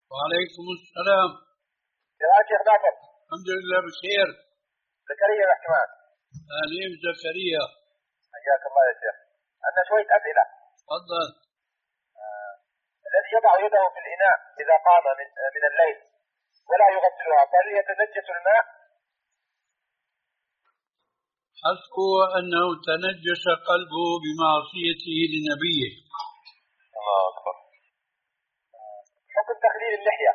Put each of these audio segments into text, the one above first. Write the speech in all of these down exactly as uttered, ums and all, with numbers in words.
وعليكم السلام. يا شيخ ناصر. الحمد لله بخير. زكريا الاحتمال. أهلين زكريا. حياك الله يا شيخ. عندنا شوية أسئلة. تفضل. آه. الذي يضع يده في الإناء إذا قام من, آه من الليل ولا يغسلها فهل يتنجس الماء؟ حسبه أنه تنجس قلبه بمعصيته لنبيه. الله أكبر. حكم تخليل اللحية.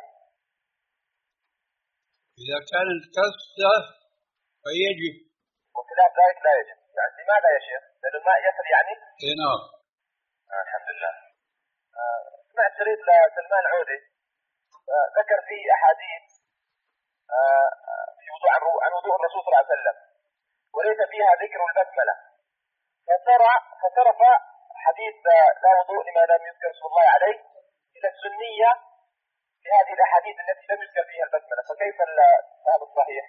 إذا كانت كسة فيجب، وخلاف ذلك لا يجب. يعني لماذا يا شيخ؟ لأن الماء يصل يعني؟ إيه نعم. آه الحمد لله. آه سمعت شريط لسلمان عودي آه ذكر فيه أحاديث آه في وضوء عن وضوء الرسول صلى الله عليه وسلم وليس فيها ذكر البسملة، فصرف فصرف حديث لا وضوء لما لم يذكر اسم الله عليه إلى السنية في هذه الأحاديث التي لم يذكر فيها البسملة، فكيف هذا الصحيح؟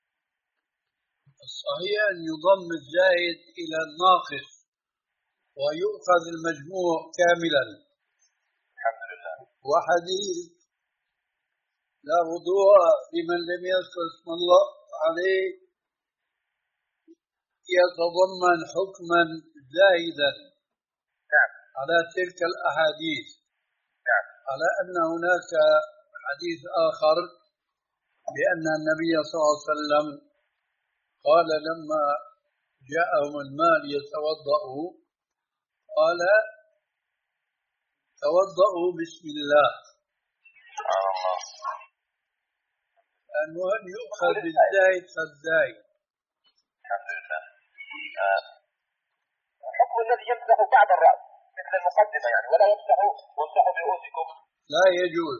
الصحيح أن يضم الزائد إلى الناقص ويؤخذ المجموع كاملا. الحمد لله. وحديث لا وضوء لمن لم يذكر اسم الله عليه يتضمن حكما زائدا نعم. على تلك الأحاديث. نعم. على أن هناك حديث آخر بأن النبي صلى الله عليه وسلم قال لما جاءهم الماء ليتوضأوا قال توضأوا بسم الله. الله. المهم يؤخذ بالزايد فالزايد. الحمد لله. آه. حكم الذي يمسح بعض الرأس مثل المقدمة يعني ولا يمسح وامسحوا برؤوسكم؟ لا يجوز،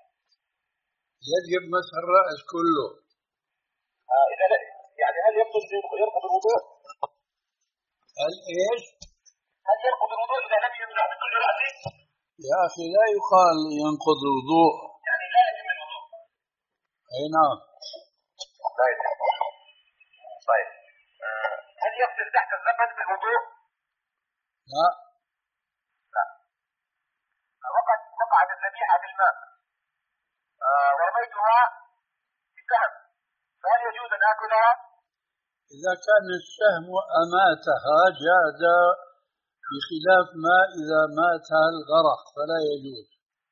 يجب مسح الرأس كله. آه إذا لا يعني هل يرقض يرقض الوضوء؟ هل إيش؟ هل يرقض الوضوء إذا لم يمسح بكل رأسه؟ يا أخي لا يقال ينقض الوضوء. يعني لا يجب الوضوء. أي نعم. طيب. طيب. آه. هل يغسل تحت الزبد بالوضوء؟ لا. لا. وقد وقعت الذبيحة في الماء آه. ورميتها بسهم فهل يجوز أن آكلها؟ إذا كان السهم أماتها جاز، بخلاف ما إذا ماتها الغرق فلا يجوز.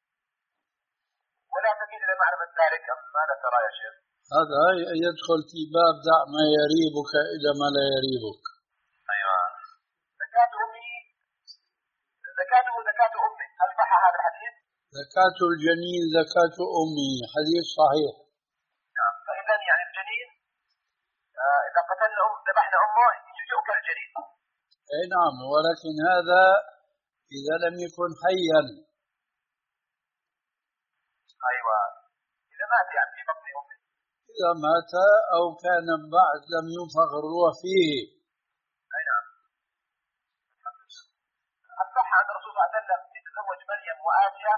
ولا تميل إلى معرفة ذلك أم ماذا ترى يا شيخ؟ هذا يدخل في باب دع ما يريبك إلى ما لا يريبك. أيوة. زكاة أمي زكاته زكاة أمي هل صح هذا الحديث؟ زكاة الجنين زكاة أمي حديث صحيح. نعم. فإذا يعني الجنين آه إذا قتلنا أم ذبحنا أمه يؤكل الجنين. أي نعم، ولكن هذا إذا لم يكن حيا. أيوة. إذا مات يعني في بطن أمه. إذا مات أو كان بعد لم ينفخ الروح فيه. أي نعم. هل صح أن الرسول صلى الله عليه وسلم يتزوج مريم وآسيا؟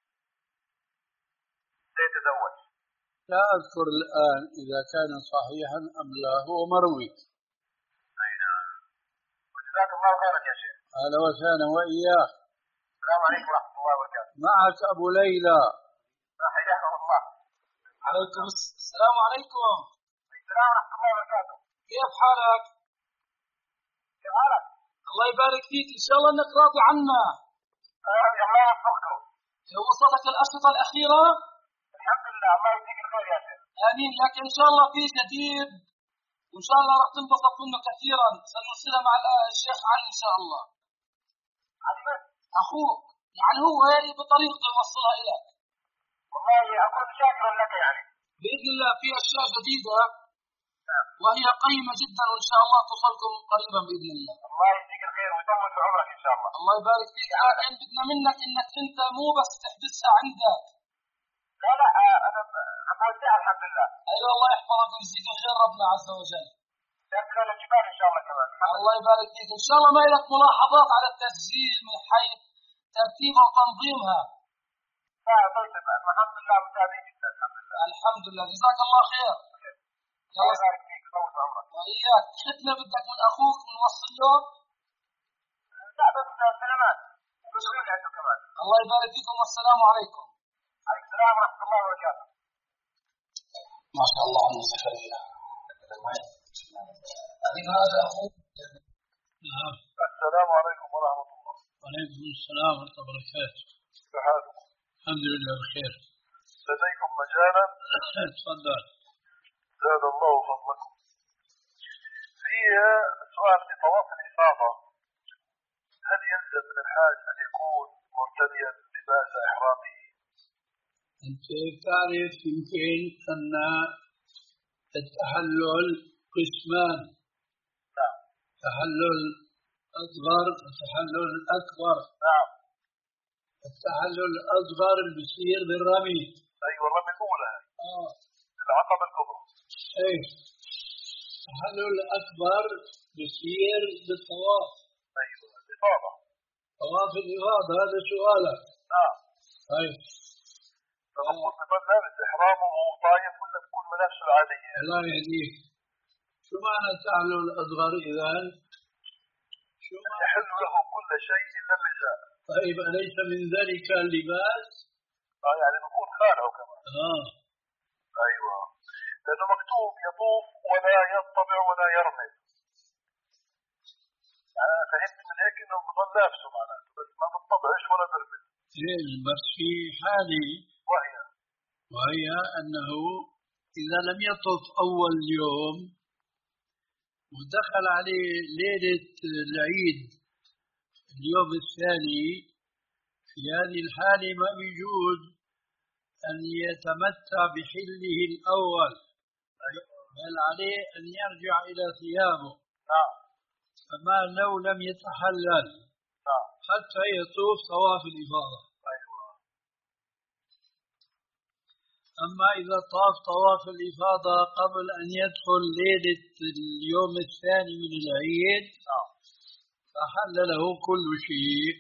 سيتزوج. لا أذكر الآن إذا كان صحيحا أم لا، هو مروي. أي نعم. وجزاك الله خيرا يا شيخ. أهلا وسهلا وإياك. السلام عليكم ورحمة الله وبركاته. معك أبو ليلى. حياكم الله. عليكم السلام عليكم. السلام ورحمة الله وبركاته. كيف حالك؟ كيف حالك؟ الله يبارك فيك، إن شاء الله إنك راضي عنا. آه يا الله يوفقكم. وصلت الأشرطة الأخيرة؟ الحمد لله الله يجزيك الخير يا شيخ. آمين. لكن إن شاء الله في جديد وإن شاء الله راح تنبسط منه كثيرا، سنرسلها مع الشيخ علي إن شاء الله. علي من؟ أخوك، يعني هو بطريقته يوصلها إليك. والله أكون شاكرا لك يعني. بإذن الله في أشياء جديدة وهي قيمة جدا وإن شاء الله توصلكم قريبا بإذن الله. الله يجزيك الخير ويطول في عمرك إن شاء الله. الله يبارك فيك. الآن بدنا منك إنك أنت مو بس تحبسها عندك. لا لا أنا أفوزها الحمد لله. أيوة الله يحفظك ويجزيك الخير ربنا عز وجل. تأكل الجبال إن شاء الله كمان. الله يبارك فيك. إن شاء الله ما لك ملاحظات على التسجيل من حيث ترتيبها وتنظيمها؟ لا طيب الحمد لله متابعين جدا الحمد لله. الحمد لله جزاك الله خير. الله يبارك فيك ويطول في عمرك. وإياك. ختمة بدك من أخوك نوصل له؟ لا بس سلامات. كمان. الله يبارك فيكم والسلام عليكم. عليكم. السلام ورحمة الله وبركاته. ما شاء الله عنه زكريا. نعم. السلام عليكم ورحمة الله. وعليكم السلام ورحمة الله وبركاته. كيف حالكم؟ الحمد لله بخير. لديكم مجالا؟ تفضل. زاد الله فضلكم. في سؤال في طواف الإفاضة، هل يلزم من الحاج أن يكون مرتديا لباس إحرامه؟ أنت تعرف يمكن أن التحلل قسمان. نعم. تحلل أصغر وتحلل أكبر. نعم. التحلل الأصغر بيصير بالرمي. أيوة الرمي الأولى. آه. العقبة الكبرى. إيه. التحلل الأكبر بيصير بالطواف. أيوة الإفاضة. طواف الإفاضة هذا سؤالك. نعم. طيب. فنقول بمن لابس إحرامه طايف ولا بكون ملابسه العادية؟ الله يهديك. شو معنى التحلل الأصغر إذن؟ شو معنى؟ يحل له كل شيء إلا النساء. طيب أليس من ذلك اللباس؟ آه يعني بكون خالعه كمان. آه. أيوة. لأنه مكتوب يطوف ولا يطبع ولا يرمي. يعني أنا فهمت من هيك إنه بضل لابسه معناته بس ما بتطبعش ولا برمي. إيه بس في حالة وهي وهي أنه إذا لم يطف أول يوم ودخل عليه ليلة العيد اليوم الثاني، في هذه الحالة ما بيجوز أن يتمتع بحله الأول، بل عليه أن يرجع إلى ثيابه. نعم. فما لو لم يتحلل نعم. حتى يطوف طواف الإفاضة. أيوة. أما إذا طاف طواف الإفاضة قبل أن يدخل ليلة اليوم الثاني من العيد، نعم. فحل له كل شيء.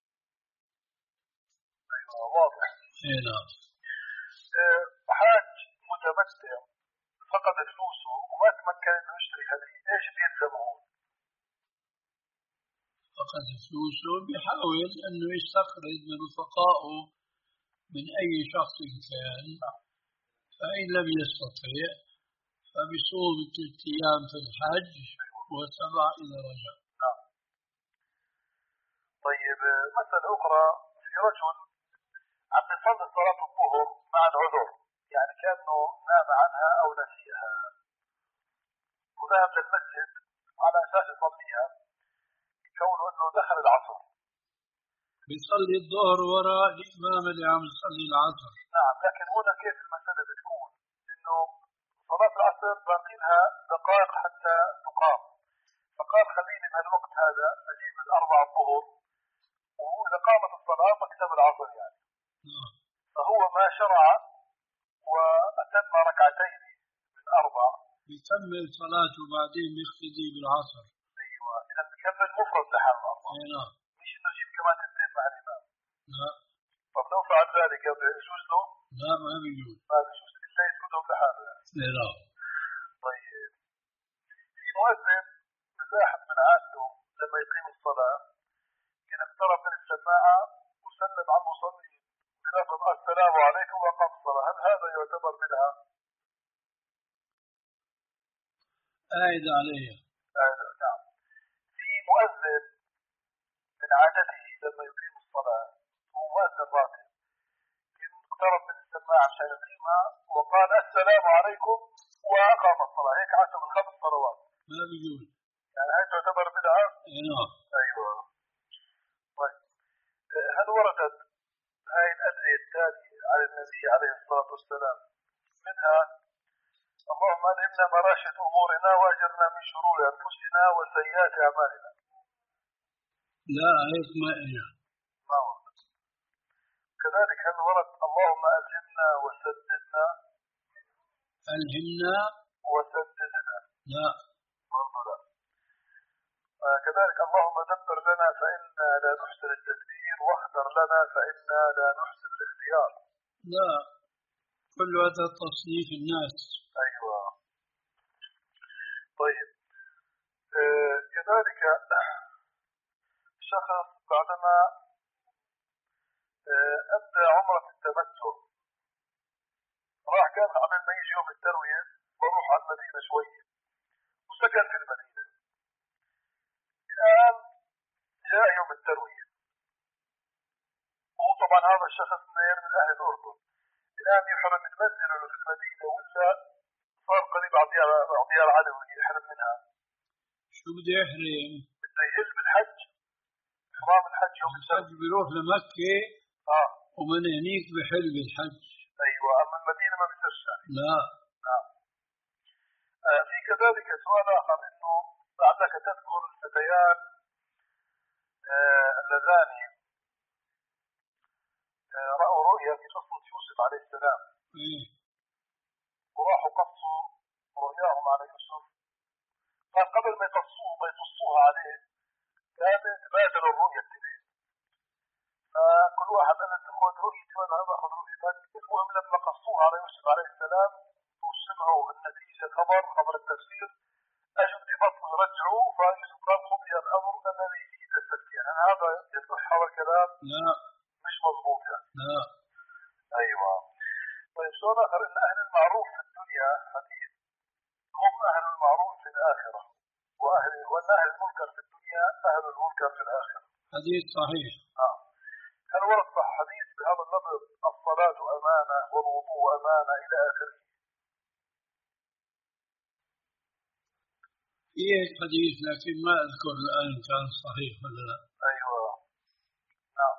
أيوة واضح. نعم. حاج متمتع فقد فلوسه وما تمكن انه يشتري هدية، ايش بيلزمه؟ فقد فلوسه بيحاول انه يستقرض من رفقائه من اي شخص كان، فان لم يستطع فبيصوم ثلاث ايام في الحج وسبع اذا رجع. نعم. طيب مسألة أخرى، في رجل عم يصلي صلاة الظهر مع العذر، يعني كأنه نام عنها أو نسيها وذهب للمسجد على أساس يصليها، كونه أنه دخل العصر. بيصلي الظهر وراء الإمام اللي عم يصلي العصر. نعم. لكن هنا كيف المسألة بتكون؟ إنه صلاة العصر باقي لها دقائق حتى تقام، فقال خليني بهالوقت هذا أجيب الأربع الظهر وإذا قامت الصلاة بكتب العصر يعني. نعم. فهو ما شرع وأتم ركعتين من أربع، بيكمل صلاته وبعدين بيقتدي بالعصر. أيوة. إذا بكمل مفرد لحال أربع. نعم. مش إنه يجيب كمان اثنين مع الإمام. لا. طب لو فعل ذلك يجوز له؟ لا ما بيجوز. ما بيجوز إلا يسجدهم لحاله يعني. لا. طيب في مؤذن مزاحم من عادته لما يقيم الصلاة إن اقترب من السماعة وسلم على المصلين بلفظ السلام عليكم وقام الصلاة، هل هذا يعتبر بدعة؟ قاعد عليها. آه نعم. في مؤذن من عادته لما يقيم الصلاة هو مؤذن راتب إن اقترب من السماعة عشان يقيمها وقال السلام عليكم وأقام الصلاة، هيك عشر من خمس صلوات. ما بيجوز. يعني هل تعتبر بدعة؟ نعم. أيوة. طيب هل وردت هاي الأدعية التالية على النبي عليه الصلاة والسلام؟ منها اللهم ألهمنا مراشد أمورنا وأجرنا من شرور أنفسنا وسيئات أعمالنا. لا هيك ما إله. ما ورد. كذلك هل ورد اللهم ألهمنا وسددنا؟ ألهمنا وسددنا. لا. برضو لا. آه كذلك اللهم دبر لنا فإنا لا نحسن التدبير واختر لنا فإنا لا نحسن الاختيار. لا كل هذا تصنيف الناس. أيوة. طيب آه كذلك شخص بعدما آه أدى عمرة التمتع كان قبل ما يجي يوم التروية بروح على المدينة شوية وسكن في المدينة. الآن جاء يوم التروية، وهو طبعا هذا الشخص من أهل الأردن، الآن يحرم المنزل له في المدينة ولا صار قريب على ديار علوي يحرم منها؟ شو بده يحرم؟ بده يهل بالحج، إحرام الحج يوم الحج بيروح لمكة آه ومن هنيك بحل بالحج. أيوة، أما المدينة ما بيصيرش. لا. نعم. آه في كذلك سؤال آخر، إنه لعلك تذكر الفتيان آه اللذان آه رأوا رؤيا في قصة يوسف عليه السلام. إيه. وراحوا قصوا رؤياهم على يوسف، كان قبل ما يقصوه ما يقصوها عليه كان تبادلوا الرؤيا التنين، فكل واحد قال له خذ رؤيتي وانا باخذ رؤيتك. المهم لما قصوها على يوسف عليه السلام وسمعوا النتيجه خبر خبر التفسير، اجوا ببطل رجعوا، فيوسف قال قضي الامر الذي فيه تستفتيان. هذا يصح هذا الكلام؟ لا مش مضبوط يعني. لا. ايوه. طيب سؤال اخر، ان اهل المعروف في الدنيا حديث هم اهل المعروف في الاخره، واهل وان اهل المنكر في الدنيا اهل المنكر في الاخره. حديث صحيح. آه. هل ورد صح حديث بهذا اللفظ الصلاة أمانة والوضوء أمانة إلى آخره؟ فيه حديث لكن ما أذكر الآن كان صحيح ولا لا. أيوة. نعم.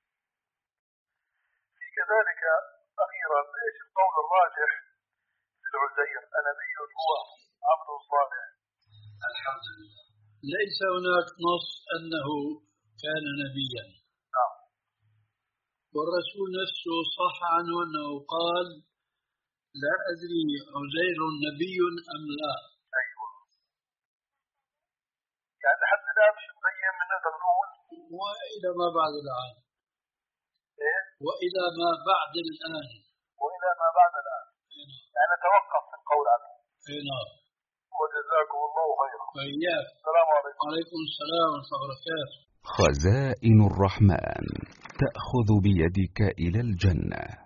في كذلك أخيرا إيش القول الراجح في العزير؟ أنبي هو عبد صالح؟ الحمد لله. ليس هناك نص أنه كان نبيا. نعم. والرسول نفسه صح عنه أنه قال لا أدري عزير نبي أم لا. أيوة. يعني حتى لا مش مبين من هذا القول. وإلى ما بعد الآن. إيه؟ وإلى ما بعد الآن. وإلى ما بعد الآن. إيه. يعني توقف في القول عنه. إيه نعم. وجزاكم الله خيرا. وإياك. السلام عليكم. وعليكم السلام ورحمة الله وبركاته. خزائن الرحمن تأخذ بيدك إلى الجنة.